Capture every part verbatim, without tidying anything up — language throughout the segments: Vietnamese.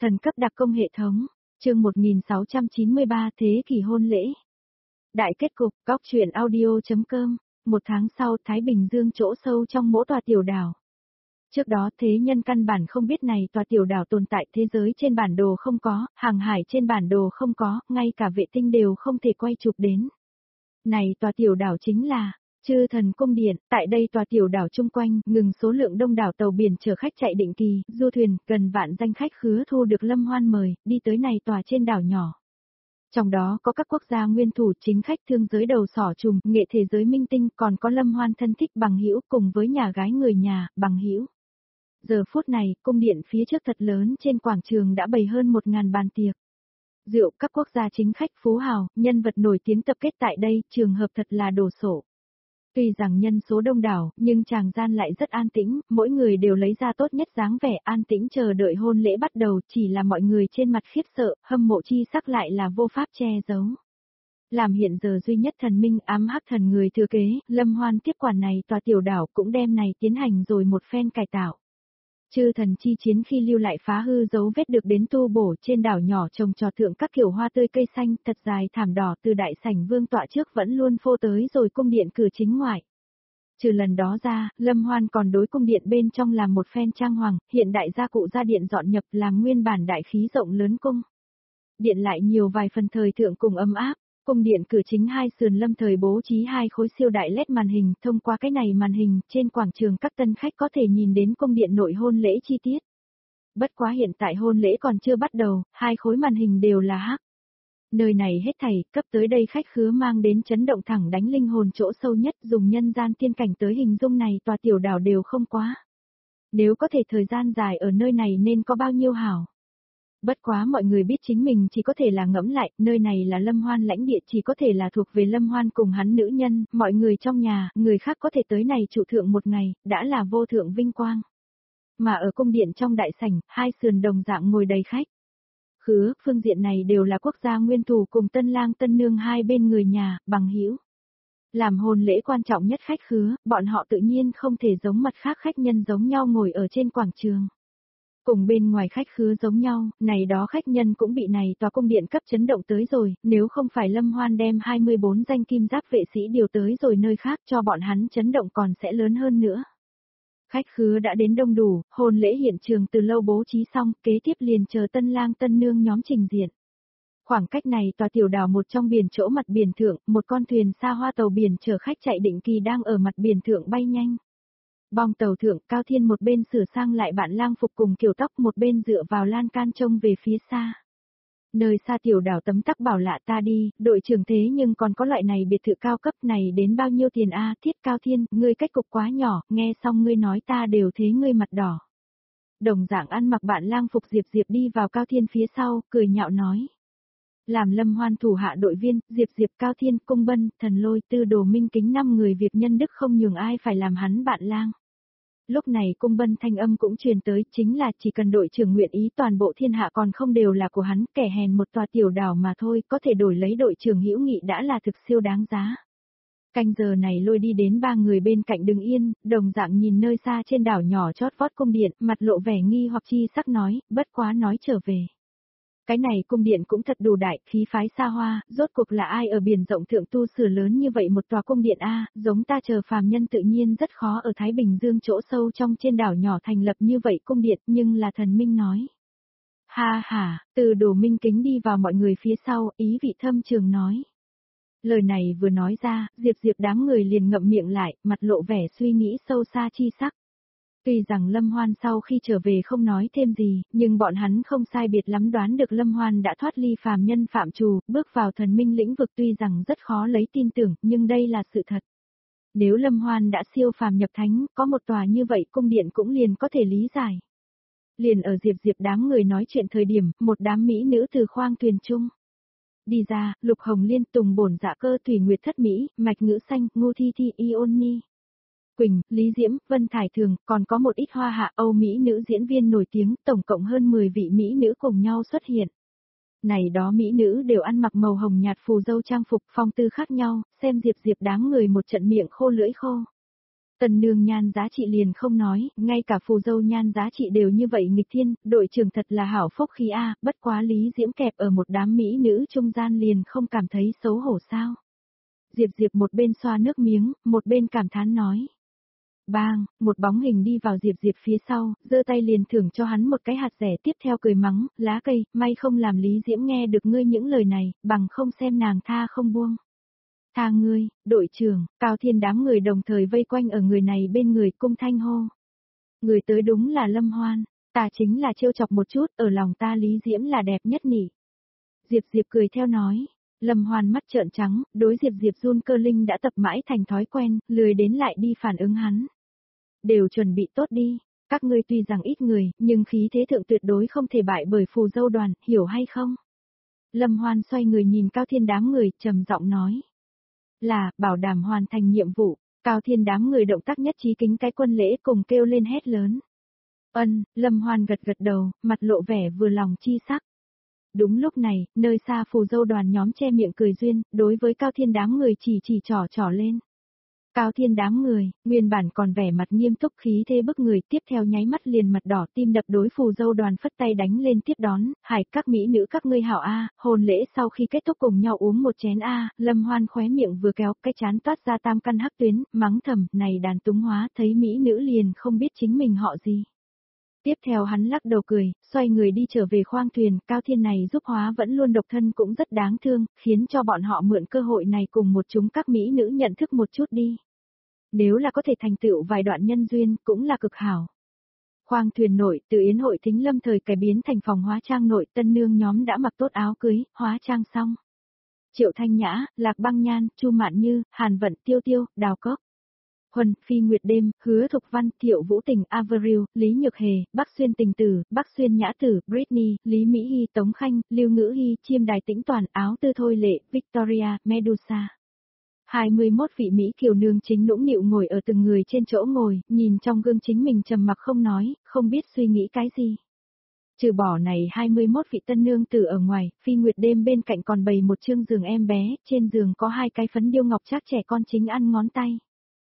Thần cấp đặc công hệ thống, chương một nghìn sáu trăm chín mươi ba thế kỷ hôn lễ. Đại kết cục, góc truyện audio.com, một tháng sau Thái Bình Dương chỗ sâu trong mỗi tòa tiểu đảo. Trước đó thế nhân căn bản không biết này tòa tiểu đảo tồn tại, thế giới trên bản đồ không có, hàng hải trên bản đồ không có, ngay cả vệ tinh đều không thể quay chụp đến. Này tòa tiểu đảo chính là Chư Thần Cung Điện. Tại đây tòa tiểu đảo chung quanh, ngừng số lượng đông đảo tàu biển chở khách chạy định kỳ, du thuyền, gần vạn danh khách khứa thu được Lâm Hoan mời, đi tới này tòa trên đảo nhỏ. Trong đó có các quốc gia nguyên thủ, chính khách, thương giới đầu sỏ trùm, nghệ thế giới minh tinh, còn có Lâm Hoan thân thích bằng hữu cùng với nhà gái người nhà, bằng hữu. Giờ phút này, cung điện phía trước thật lớn trên quảng trường đã bày hơn một ngàn bàn tiệc. Rượu, các quốc gia chính khách, phú hào, nhân vật nổi tiếng tập kết tại đây, trường hợp thật là đồ sộ. Tuy rằng nhân số đông đảo, nhưng tràng gian lại rất an tĩnh, mỗi người đều lấy ra tốt nhất dáng vẻ an tĩnh chờ đợi hôn lễ bắt đầu, chỉ là mọi người trên mặt khiếp sợ, hâm mộ chi sắc lại là vô pháp che giấu. Làm hiện giờ duy nhất thần minh ám hắc thần người thừa kế, Lâm Hoan tiếp quản này tòa tiểu đảo cũng đem này tiến hành rồi một phen cải tạo. Chư thần chi chiến khi lưu lại phá hư dấu vết được đến tu bổ, trên đảo nhỏ trồng trọt thượng các kiểu hoa tươi cây xanh thật dài thảm đỏ từ đại sảnh vương tọa trước vẫn luôn phô tới rồi cung điện cửa chính ngoại. Trừ lần đó ra, Lâm Hoan còn đối cung điện bên trong làm một phen trang hoàng, hiện đại gia cụ gia điện dọn nhập làm nguyên bản đại khí rộng lớn cung. Điện lại nhiều vài phần thời thượng cùng ấm áp. Cung điện cửa chính hai sườn lâm thời bố trí hai khối siêu đại led màn hình, thông qua cái này màn hình, trên quảng trường các tân khách có thể nhìn đến cung điện nội hôn lễ chi tiết. Bất quá hiện tại hôn lễ còn chưa bắt đầu, hai khối màn hình đều là hắc. Nơi này hết thảy, cấp tới đây khách khứa mang đến chấn động thẳng đánh linh hồn chỗ sâu nhất, dùng nhân gian tiên cảnh tới hình dung này tòa tiểu đảo đều không quá. Nếu có thể thời gian dài ở nơi này nên có bao nhiêu hảo. Bất quá mọi người biết chính mình chỉ có thể là ngẫm lại, nơi này là Lâm Hoan lãnh địa, chỉ có thể là thuộc về Lâm Hoan cùng hắn nữ nhân, mọi người trong nhà, người khác có thể tới này trụ thượng một ngày, đã là vô thượng vinh quang. Mà ở cung điện trong đại sảnh, hai sườn đồng dạng ngồi đầy khách. Khứa, phương diện này đều là quốc gia nguyên thủ cùng tân lang tân nương hai bên người nhà, bằng hữu. Làm hôn lễ quan trọng nhất khách khứa, bọn họ tự nhiên không thể giống mặt khác khách nhân giống nhau ngồi ở trên quảng trường. Cùng bên ngoài khách khứa giống nhau, này đó khách nhân cũng bị này tòa cung điện cấp chấn động tới rồi, nếu không phải Lâm Hoan đem hai mươi bốn danh kim giáp vệ sĩ điều tới rồi nơi khác cho bọn hắn chấn động còn sẽ lớn hơn nữa. Khách khứa đã đến đông đủ, hôn lễ hiện trường từ lâu bố trí xong, kế tiếp liền chờ tân lang tân nương nhóm trình diện. Khoảng cách này tòa tiểu đảo một trong biển chỗ mặt biển thượng, một con thuyền xa hoa tàu biển chở khách chạy định kỳ đang ở mặt biển thượng bay nhanh. Bong tàu thượng, Cao Thiên một bên sửa sang lại bạn lang phục cùng kiểu tóc, một bên dựa vào lan can trông về phía xa. Nơi xa tiểu đảo tấm tắc bảo lạ ta đi, đội trưởng thế nhưng còn có loại này biệt thự cao cấp này đến bao nhiêu tiền a? Thiết Cao Thiên, ngươi cách cục quá nhỏ, nghe xong ngươi nói ta đều thế ngươi mặt đỏ. Đồng dạng ăn mặc bạn lang phục Diệp Diệp đi vào Cao Thiên phía sau, cười nhạo nói. Làm Lâm Hoan thủ hạ đội viên, Diệp Diệp, Cao Thiên, Cung Bân, Thần Lôi, Tư Đồ Minh Kính năm người việc nhân đức không nhường ai phải làm hắn bạn lang. Lúc này Cung Bân thanh âm cũng truyền tới, chính là chỉ cần đội trưởng nguyện ý toàn bộ thiên hạ còn không đều là của hắn, kẻ hèn một tòa tiểu đảo mà thôi, có thể đổi lấy đội trưởng hữu nghị đã là thực siêu đáng giá. Canh giờ này Lôi đi đến ba người bên cạnh đứng yên, đồng dạng nhìn nơi xa trên đảo nhỏ chót vót cung điện, mặt lộ vẻ nghi hoặc chi sắc nói, bất quá nói trở về. Cái này cung điện cũng thật đủ đại, khí phái xa hoa, rốt cuộc là ai ở biển rộng thượng tu sửa lớn như vậy một tòa cung điện a, giống ta chờ phàm nhân tự nhiên rất khó ở Thái Bình Dương chỗ sâu trong trên đảo nhỏ thành lập như vậy cung điện, nhưng là thần minh nói. Ha ha, Từ Đồ Minh Kính đi vào mọi người phía sau, ý vị thâm trường nói. Lời này vừa nói ra, Diệp Diệp đám người liền ngậm miệng lại, mặt lộ vẻ suy nghĩ sâu xa chi sắc. Tuy rằng Lâm Hoan sau khi trở về không nói thêm gì, nhưng bọn hắn không sai biệt lắm đoán được Lâm Hoan đã thoát ly phàm nhân phạm trù, bước vào thần minh lĩnh vực tuy rằng rất khó lấy tin tưởng, nhưng đây là sự thật. Nếu Lâm Hoan đã siêu phàm nhập thánh, có một tòa như vậy cung điện cũng liền có thể lý giải. Liền ở Diệp Diệp đám người nói chuyện thời điểm, một đám mỹ nữ từ khoang thuyền chung. Đi ra, Lục Hồng Liên, Tùng Bổn Dạ Cơ, Thủy Nguyệt Thất Mỹ, Mạch Ngữ Xanh, Ngô Thi Thi, Ion Ni. Quỳnh, Lý Diễm, Vân Thải Thường, còn có một ít hoa hạ Âu Mỹ nữ diễn viên nổi tiếng, tổng cộng hơn mười vị Mỹ nữ cùng nhau xuất hiện. Này đó Mỹ nữ đều ăn mặc màu hồng nhạt phù dâu trang phục phong tư khác nhau, xem Diệp Diệp đám người một trận miệng khô lưỡi khô. Tân nương nhan giá trị liền không nói, ngay cả phù dâu nhan giá trị đều như vậy nghịch thiên, đội trưởng thật là hảo phúc khí a, bất quá Lý Diễm kẹp ở một đám mỹ nữ trung gian liền không cảm thấy xấu hổ sao. Diệp Diệp một bên xoa nước miếng, một bên cảm thán nói. Bang, một bóng hình đi vào Diệp Diệp phía sau, giơ tay liền thưởng cho hắn một cái hạt rẻ, tiếp theo cười mắng, lá cây, may không làm Lý Diễm nghe được ngươi những lời này, bằng không xem nàng tha không buông. Tha ngươi, đội trưởng, Cao Thiên đám người đồng thời vây quanh ở người này bên người cung thanh hô. Người tới đúng là Lâm Hoan, ta chính là trêu chọc một chút, ở lòng ta Lý Diễm là đẹp nhất nhỉ. Diệp Diệp cười theo nói. Lâm Hoan mắt trợn trắng, đối Diệp Diệp run cơ linh đã tập mãi thành thói quen, lười đến lại đi phản ứng hắn. Đều chuẩn bị tốt đi, các ngươi tuy rằng ít người, nhưng khí thế thượng tuyệt đối không thể bại bởi phù dâu đoàn, hiểu hay không? Lâm Hoan xoay người nhìn Cao Thiên đám người, trầm giọng nói. Là, bảo đảm hoàn thành nhiệm vụ, Cao Thiên đám người động tác nhất trí kính cái quân lễ cùng kêu lên hét lớn. Ân, Lâm Hoan gật gật đầu, mặt lộ vẻ vừa lòng chi sắc. Đúng lúc này, nơi xa phù dâu đoàn nhóm che miệng cười duyên, đối với Cao Thiên đám người chỉ chỉ trỏ trỏ lên. Cao Thiên đám người, nguyên bản còn vẻ mặt nghiêm túc khí thế bức người, tiếp theo nháy mắt liền mặt đỏ tim đập đối phù dâu đoàn phất tay đánh lên tiếp đón, hải các mỹ nữ các ngươi hảo a, hôn lễ sau khi kết thúc cùng nhau uống một chén a, Lâm Hoan khóe miệng vừa kéo, cái chán toát ra tam căn hắc tuyến, mắng thầm, này đàn túng hóa, thấy mỹ nữ liền không biết chính mình họ gì. Tiếp theo hắn lắc đầu cười, xoay người đi trở về khoang thuyền, Cao Thiên này giúp hóa vẫn luôn độc thân cũng rất đáng thương, khiến cho bọn họ mượn cơ hội này cùng một chúng các mỹ nữ nhận thức một chút đi. Nếu là có thể thành tựu vài đoạn nhân duyên, cũng là cực hảo. Khoang thuyền nội, từ yến hội thính lâm thời cải biến thành phòng hóa trang nội, tân nương nhóm đã mặc tốt áo cưới, hóa trang xong. Triệu Thanh Nhã, Lạc Băng Nhan, Chu Mạn Như, Hàn Vận, Tiêu Tiêu, Đào Cốc. Huân, Phi Nguyệt Đêm, Hứa Thục Văn, Thiệu Vũ Tình, Avril, Lý Nhược Hề, Bắc Xuyên Tình Tử, Bắc Xuyên Nhã Tử, Britney, Lý Mỹ Hy, Tống Khanh, Lưu Ngữ Hy, Chiêm Đài Tĩnh Toàn, Áo Tư Thôi Lệ, Victoria, Medusa. hai mươi mốt vị Mỹ kiều nương chính nũng nịu ngồi ở từng người trên chỗ ngồi, nhìn trong gương chính mình trầm mặc không nói, không biết suy nghĩ cái gì. Trừ bỏ này hai mươi mốt vị tân nương tử ở ngoài, Phi Nguyệt Đêm bên cạnh còn bày một chương giường em bé, trên giường có hai cái phấn điêu ngọc trác trẻ con chính ăn ngón tay.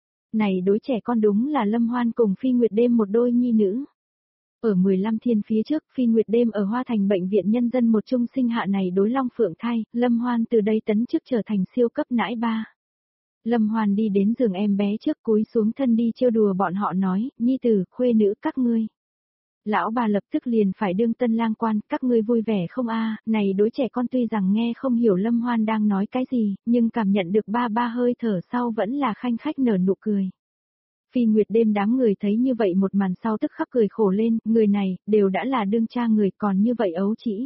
Này đối trẻ con đúng là Lâm Hoan cùng Phi Nguyệt Đêm một đôi nhi nữ. Ở mười lăm thiên phía trước, Phi Nguyệt Đêm ở Hoa Thành bệnh viện nhân dân một trung sinh hạ này đối long phượng thai, Lâm Hoan từ đây tấn chức trở thành siêu cấp nãi ba. Lâm Hoan đi đến giường em bé trước cúi xuống thân đi trêu đùa bọn họ nói, nhi tử, khuê nữ các ngươi. Lão bà lập tức liền phải đương tân lang quan, các ngươi vui vẻ không a? Này đối trẻ con tuy rằng nghe không hiểu Lâm Hoan đang nói cái gì, nhưng cảm nhận được ba ba hơi thở sau vẫn là khanh khách nở nụ cười. Phi Nguyệt Đêm đám người thấy như vậy một màn sau tức khắc cười khổ lên, người này, đều đã là đương cha người còn như vậy ấu trĩ.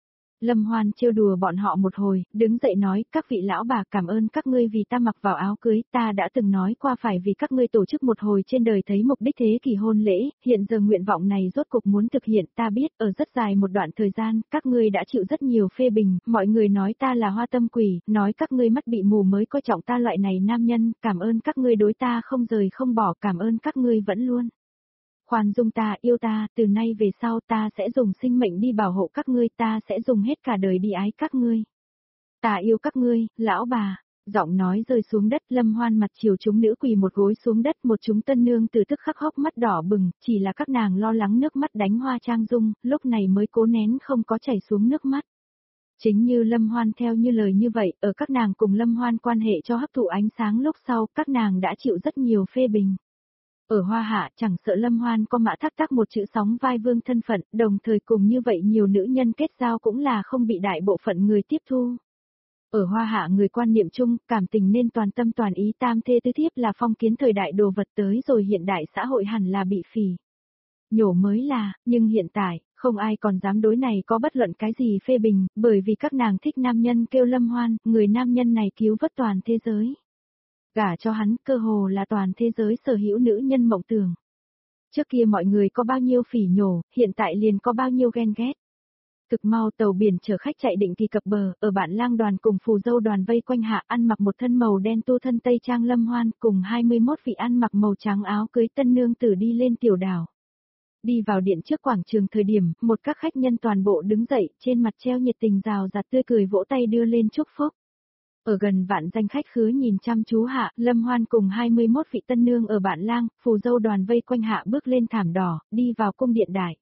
Lâm Hoan trêu đùa bọn họ một hồi, đứng dậy nói, các vị lão bà cảm ơn các ngươi vì ta mặc vào áo cưới, ta đã từng nói qua phải vì các ngươi tổ chức một hồi trên đời thấy mục đích thế kỷ hôn lễ, hiện giờ nguyện vọng này rốt cục muốn thực hiện, ta biết, ở rất dài một đoạn thời gian, các ngươi đã chịu rất nhiều phê bình, mọi người nói ta là hoa tâm quỷ, nói các ngươi mắt bị mù mới coi trọng ta loại này nam nhân, cảm ơn các ngươi đối ta không rời không bỏ, cảm ơn các ngươi vẫn luôn. Khoan dung ta, yêu ta, từ nay về sau ta sẽ dùng sinh mệnh đi bảo hộ các ngươi, ta sẽ dùng hết cả đời đi ái các ngươi. Ta yêu các ngươi, lão bà. Giọng nói rơi xuống đất, Lâm Hoan mặt chiều chúng nữ quỳ một gối xuống đất, một chúng tân nương từ tức khắc hốc mắt đỏ bừng, chỉ là các nàng lo lắng nước mắt đánh hoa trang dung, lúc này mới cố nén không có chảy xuống nước mắt. Chính như Lâm Hoan theo như lời như vậy, ở các nàng cùng Lâm Hoan quan hệ cho hấp thụ ánh sáng lúc sau, các nàng đã chịu rất nhiều phê bình. Ở Hoa Hạ chẳng sợ Lâm Hoan có mã thác tác một chữ sóng vai vương thân phận, đồng thời cùng như vậy nhiều nữ nhân kết giao cũng là không bị đại bộ phận người tiếp thu. Ở Hoa Hạ người quan niệm chung, cảm tình nên toàn tâm toàn ý tam thê tứ thiếp là phong kiến thời đại đồ vật tới rồi hiện đại xã hội hẳn là bị phỉ. Nhổ mới là, nhưng hiện tại, không ai còn dám đối này có bất luận cái gì phê bình, bởi vì các nàng thích nam nhân kêu Lâm Hoan, người nam nhân này cứu vớt toàn thế giới. Gả cho hắn, cơ hồ là toàn thế giới sở hữu nữ nhân mộng tưởng. Trước kia mọi người có bao nhiêu phỉ nhổ, hiện tại liền có bao nhiêu ghen ghét. Thực mau tàu biển chở khách chạy định kỳ cập bờ, ở bản lang đoàn cùng phù dâu đoàn vây quanh hạ ăn mặc một thân màu đen tu thân tây trang Lâm Hoan cùng hai mươi mốt vị ăn mặc màu trắng áo cưới tân nương tử đi lên tiểu đảo. Đi vào điện trước quảng trường thời điểm, một các khách nhân toàn bộ đứng dậy, trên mặt treo nhiệt tình rào rạt tươi cười vỗ tay đưa lên chúc phúc. Ở gần vạn danh khách khứa nhìn chăm chú hạ, Lâm Hoan cùng hai mươi mốt vị tân nương ở Bạn Lang, phù dâu đoàn vây quanh hạ bước lên thảm đỏ, đi vào cung điện đại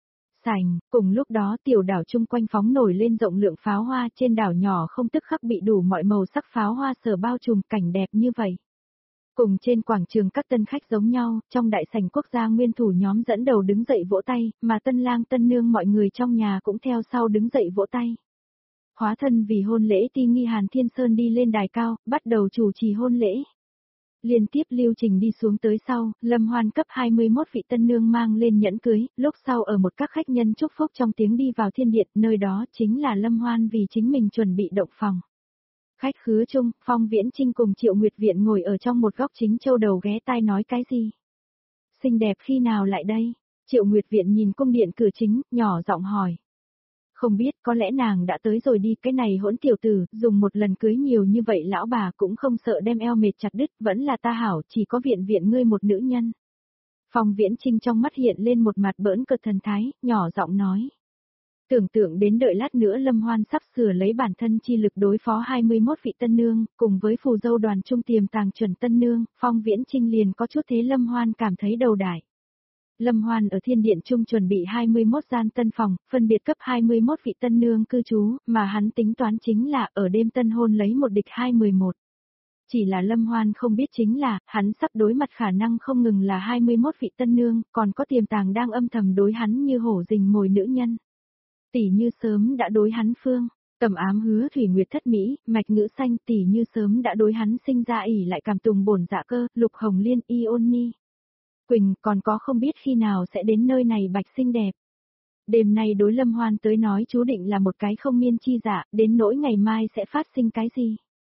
sảnh. Cùng lúc đó tiểu đảo chung quanh phóng nổi lên rộng lượng pháo hoa, trên đảo nhỏ không tức khắc bị đủ mọi màu sắc pháo hoa sở bao trùm, cảnh đẹp như vậy. Cùng trên quảng trường các tân khách giống nhau, trong đại sảnh quốc gia nguyên thủ nhóm dẫn đầu đứng dậy vỗ tay, mà tân lang tân nương mọi người trong nhà cũng theo sau đứng dậy vỗ tay. Hóa thân vì hôn lễ ti nghi Hàn Thiên Sơn đi lên đài cao, bắt đầu chủ trì hôn lễ. Liên tiếp lưu trình đi xuống tới sau, Lâm Hoan cấp hai mươi mốt vị tân nương mang lên nhẫn cưới, lúc sau ở một các khách nhân chúc phúc trong tiếng đi vào thiên điện, nơi đó chính là Lâm Hoan vì chính mình chuẩn bị động phòng. Khách khứa chung, Phong Viễn Trinh cùng Triệu Nguyệt Viện ngồi ở trong một góc chính châu đầu ghé tai nói cái gì. Xinh đẹp khi nào lại đây? Triệu Nguyệt Viện nhìn cung điện cửa chính, nhỏ giọng hỏi. Không biết, có lẽ nàng đã tới rồi đi, cái này hỗn tiểu tử, dùng một lần cưới nhiều như vậy lão bà cũng không sợ đem eo mệt chặt đứt, vẫn là ta hảo, chỉ có viện viện ngươi một nữ nhân. Phong Viễn Trinh trong mắt hiện lên một mặt bỡn cợt thần thái, nhỏ giọng nói. Tưởng tượng đến đợi lát nữa Lâm Hoan sắp sửa lấy bản thân chi lực đối phó hai mươi mốt vị tân nương, cùng với phù dâu đoàn trung tiềm tàng chuẩn tân nương, Phong Viễn Trinh liền có chút thế Lâm Hoan cảm thấy đầu đại. Lâm Hoan ở thiên điện trung chuẩn bị hai mươi mốt gian tân phòng, phân biệt cấp hai mươi mốt vị tân nương cư trú, mà hắn tính toán chính là ở đêm tân hôn lấy một địch hai mười một. Chỉ là Lâm Hoan không biết chính là, hắn sắp đối mặt khả năng không ngừng là hai mươi mốt vị tân nương, còn có tiềm tàng đang âm thầm đối hắn như hổ rình mồi nữ nhân. Tỷ Như sớm đã đối hắn phương, Tầm Ám hứa thủy nguyệt thất mỹ, Mạch Ngữ xanh, Tỷ Như sớm đã đối hắn sinh ra ỷ lại cảm tùng bổn dạ cơ, Lục Hồng Liên, Iôn Ni. Quỳnh còn có không biết khi nào sẽ đến nơi này bạch xinh đẹp. Đêm nay đối Lâm Hoan tới nói chú định là một cái không miên chi dạ, đến nỗi ngày mai sẽ phát sinh cái gì.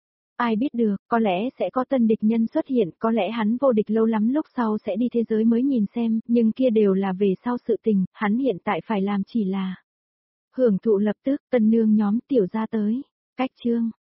Ai biết được, có lẽ sẽ có tân địch nhân xuất hiện, có lẽ hắn vô địch lâu lắm lúc sau sẽ đi thế giới mới nhìn xem, nhưng kia đều là về sau sự tình, hắn hiện tại phải làm chỉ là hưởng thụ lập tức, tân nương nhóm tiểu ra tới, cách chương.